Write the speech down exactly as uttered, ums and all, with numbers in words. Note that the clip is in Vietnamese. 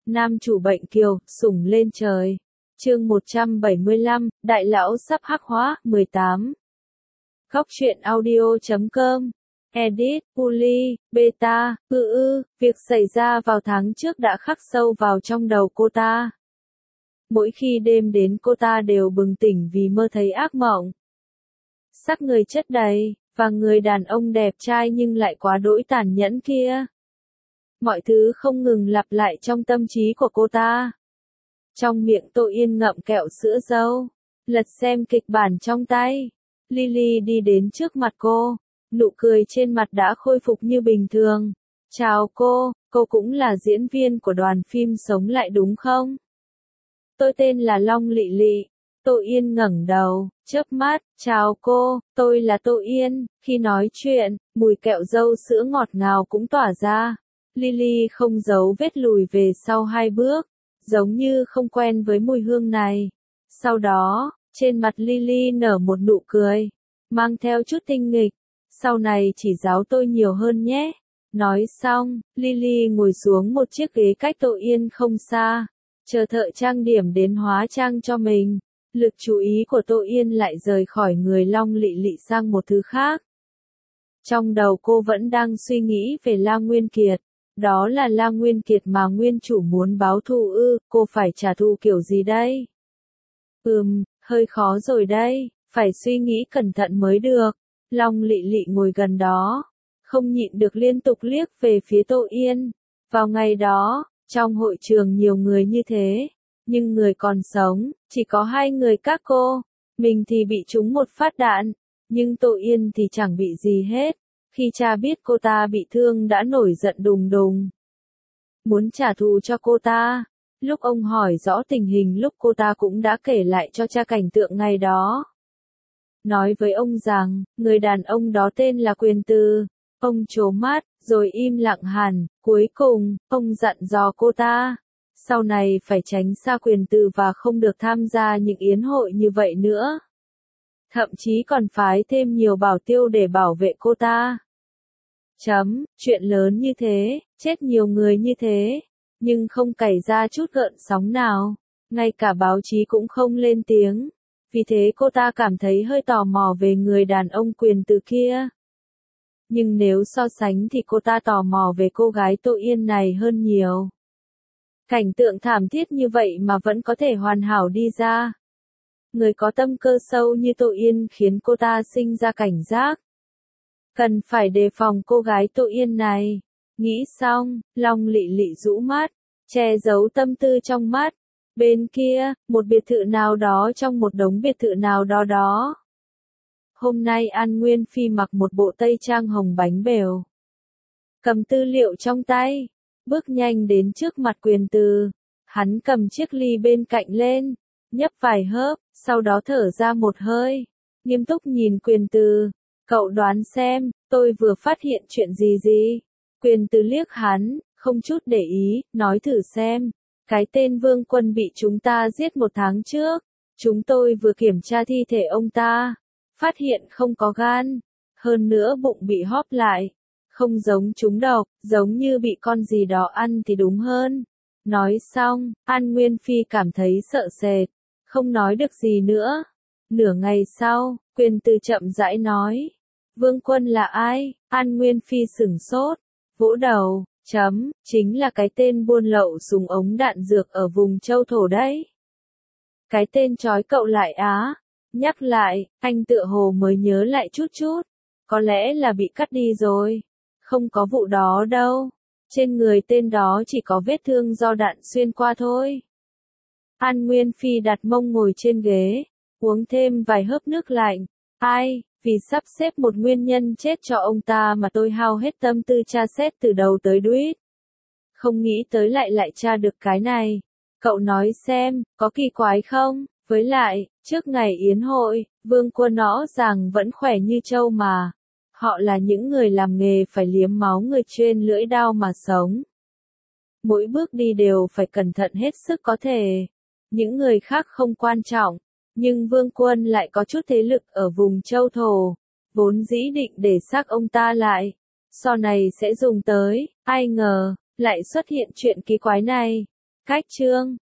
Nam chủ bệnh kiều, sủng lên trời. Chương một trăm bảy mươi lăm, đại lão sắp hắc hóa, mười tám. Góc truyện audio chấm com. Edit, Uli, Beta, ư ư, việc xảy ra vào tháng trước đã khắc sâu vào trong đầu cô ta. Mỗi khi đêm đến cô ta đều bừng tỉnh vì mơ thấy ác mộng. Sắc người chất đầy, và người đàn ông đẹp trai nhưng lại quá đỗi tàn nhẫn kia. Mọi thứ không ngừng lặp lại trong tâm trí của cô ta. Trong miệng Tô Yên ngậm kẹo sữa dâu, lật xem kịch bản trong tay. Lily đi đến trước mặt cô, nụ cười trên mặt đã khôi phục như bình thường. Chào cô, cô cũng là diễn viên của đoàn phim Sống Lại đúng không? Tôi tên là Long Lị Lị. Tô Yên ngẩng đầu, chớp mắt, chào cô, tôi là Tô Yên. Khi nói chuyện, mùi kẹo dâu sữa ngọt ngào cũng tỏa ra. Lily không giấu vết lùi về sau hai bước, giống như không quen với mùi hương này. Sau đó, trên mặt Lily nở một nụ cười, mang theo chút tinh nghịch. Sau này chỉ giáo tôi nhiều hơn nhé. Nói xong, Lily ngồi xuống một chiếc ghế cách Tô Yên không xa, chờ thợ trang điểm đến hóa trang cho mình. Lực chú ý của Tô Yên lại rời khỏi người Long Lị Lị sang một thứ khác. Trong đầu cô vẫn đang suy nghĩ về La Nguyên Kiệt. Đó là La Nguyên Kiệt mà nguyên chủ muốn báo thù ư, cô phải trả thù kiểu gì đây? Ừm, hơi khó rồi đây, phải suy nghĩ cẩn thận mới được. Long Lị Lị ngồi gần đó, không nhịn được liên tục liếc về phía Tô Yên. Vào ngày đó, trong hội trường nhiều người như thế, nhưng người còn sống, chỉ có hai người các cô. Mình thì bị trúng một phát đạn, nhưng Tô Yên thì chẳng bị gì hết. Khi cha biết cô ta bị thương đã nổi giận đùng đùng, muốn trả thù cho cô ta. Lúc ông hỏi rõ tình hình lúc cô ta cũng đã kể lại cho cha cảnh tượng ngày đó. Nói với ông rằng, người đàn ông đó tên là Quyền Từ. Ông trố mắt, rồi im lặng hẳn. Cuối cùng, ông dặn dò cô ta, sau này phải tránh xa Quyền Từ và không được tham gia những yến hội như vậy nữa. Thậm chí còn phái thêm nhiều bảo tiêu để bảo vệ cô ta. Chấm, chuyện lớn như thế, chết nhiều người như thế, nhưng không cày ra chút gợn sóng nào, ngay cả báo chí cũng không lên tiếng. Vì thế cô ta cảm thấy hơi tò mò về người đàn ông Quyền Từ kia. Nhưng nếu so sánh thì cô ta tò mò về cô gái Tô Yên này hơn nhiều. Cảnh tượng thảm thiết như vậy mà vẫn có thể hoàn hảo đi ra. Người có tâm cơ sâu như Tô Yên khiến cô ta sinh ra cảnh giác. Cần phải đề phòng cô gái Tô Yên này. Nghĩ xong, Long Lị Lị rũ mắt, che giấu tâm tư trong mắt. Bên kia, một biệt thự nào đó trong một đống biệt thự nào đó đó. Hôm nay An Nguyên Phi mặc một bộ tây trang hồng bánh bèo, cầm tư liệu trong tay, bước nhanh đến trước mặt Quyền Từ. Hắn cầm chiếc ly bên cạnh lên, nhấp vài hớp, sau đó thở ra một hơi, nghiêm túc nhìn Quyền Từ. Cậu đoán xem, tôi vừa phát hiện chuyện gì gì? Quyền Từ liếc hắn, không chút để ý, nói thử xem. Cái tên Vương Quân bị chúng ta giết một tháng trước. Chúng tôi vừa kiểm tra thi thể ông ta, phát hiện không có gan, hơn nữa bụng bị hóp lại. Không giống trúng độc, giống như bị con gì đó ăn thì đúng hơn. Nói xong, An Nguyên Phi cảm thấy sợ sệt, không nói được gì nữa. Nửa ngày sau, Quyền Từ chậm rãi nói. Vương Quân là ai? An Nguyên Phi sửng sốt, vỗ đầu, chấm, chính là cái tên buôn lậu súng ống đạn dược ở vùng Châu Thổ đấy. Cái tên trói cậu lại á? Nhắc lại, anh tựa hồ mới nhớ lại chút chút. Có lẽ là bị cắt đi rồi. Không có vụ đó đâu. Trên người tên đó chỉ có vết thương do đạn xuyên qua thôi. An Nguyên Phi đặt mông ngồi trên ghế, uống thêm vài hớp nước lạnh. Ai, vì sắp xếp một nguyên nhân chết cho ông ta mà tôi hao hết tâm tư tra xét từ đầu tới đuôi. Không nghĩ tới lại lại tra được cái này. Cậu nói xem, có kỳ quái không? Với lại, trước ngày yến hội, Vương Quân rõ ràng vẫn khỏe như trâu mà. Họ là những người làm nghề phải liếm máu người trên lưỡi dao mà sống. Mỗi bước đi đều phải cẩn thận hết sức có thể. Những người khác không quan trọng, nhưng Vương Quân lại có chút thế lực ở vùng Châu Thổ. Vốn dĩ định để xác ông ta lại, sau này sẽ dùng tới, ai ngờ, lại xuất hiện chuyện kỳ quái này. Cách chương